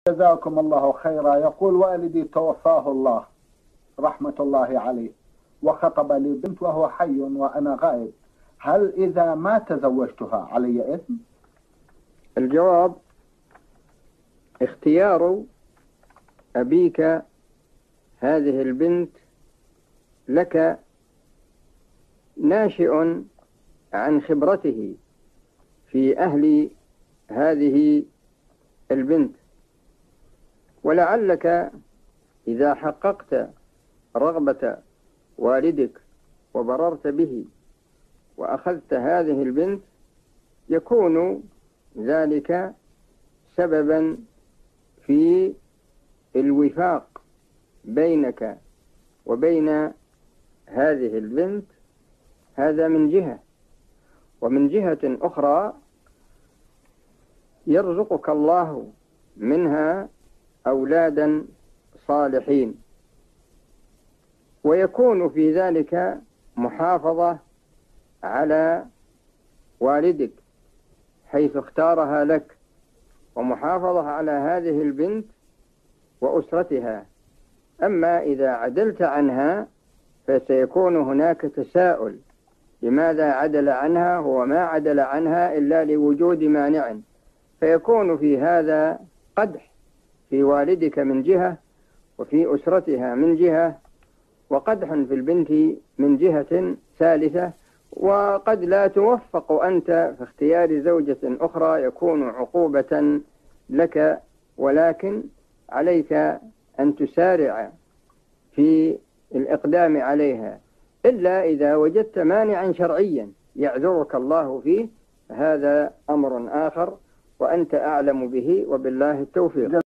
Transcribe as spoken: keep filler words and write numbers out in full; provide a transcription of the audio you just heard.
جزاكم الله خيرا. يقول والدي توفاه الله رحمة الله عليه، وخطب لي بنت وهو حي وأنا غائب، هل إذا ما تزوجتها علي إثم؟ الجواب: اختيار أبيك هذه البنت لك ناشئ عن خبرته في أهل هذه البنت، ولعلك إذا حققت رغبة والدك وبررت به وأخذت هذه البنت يكون ذلك سببا في الوفاق بينك وبين هذه البنت. هذا من جهة، ومن جهة أخرى يرزقك الله منها أولادا صالحين، ويكون في ذلك محافظة على والدك حيث اختارها لك، ومحافظة على هذه البنت وأسرتها. أما إذا عدلت عنها فسيكون هناك تساؤل: لماذا عدل عنها؟ هو ما عدل عنها إلا لوجود مانع، فيكون في هذا قدح في والدك من جهة، وفي أسرتها من جهة، وقدح في البنت من جهة ثالثة. وقد لا توفق أنت في اختيار زوجة أخرى، يكون عقوبة لك، ولكن عليك أن تسارع في الإقدام عليها، إلا إذا وجدت مانعا شرعيا يعذرك الله فيه، هذا أمر آخر وأنت أعلم به، وبالله التوفيق.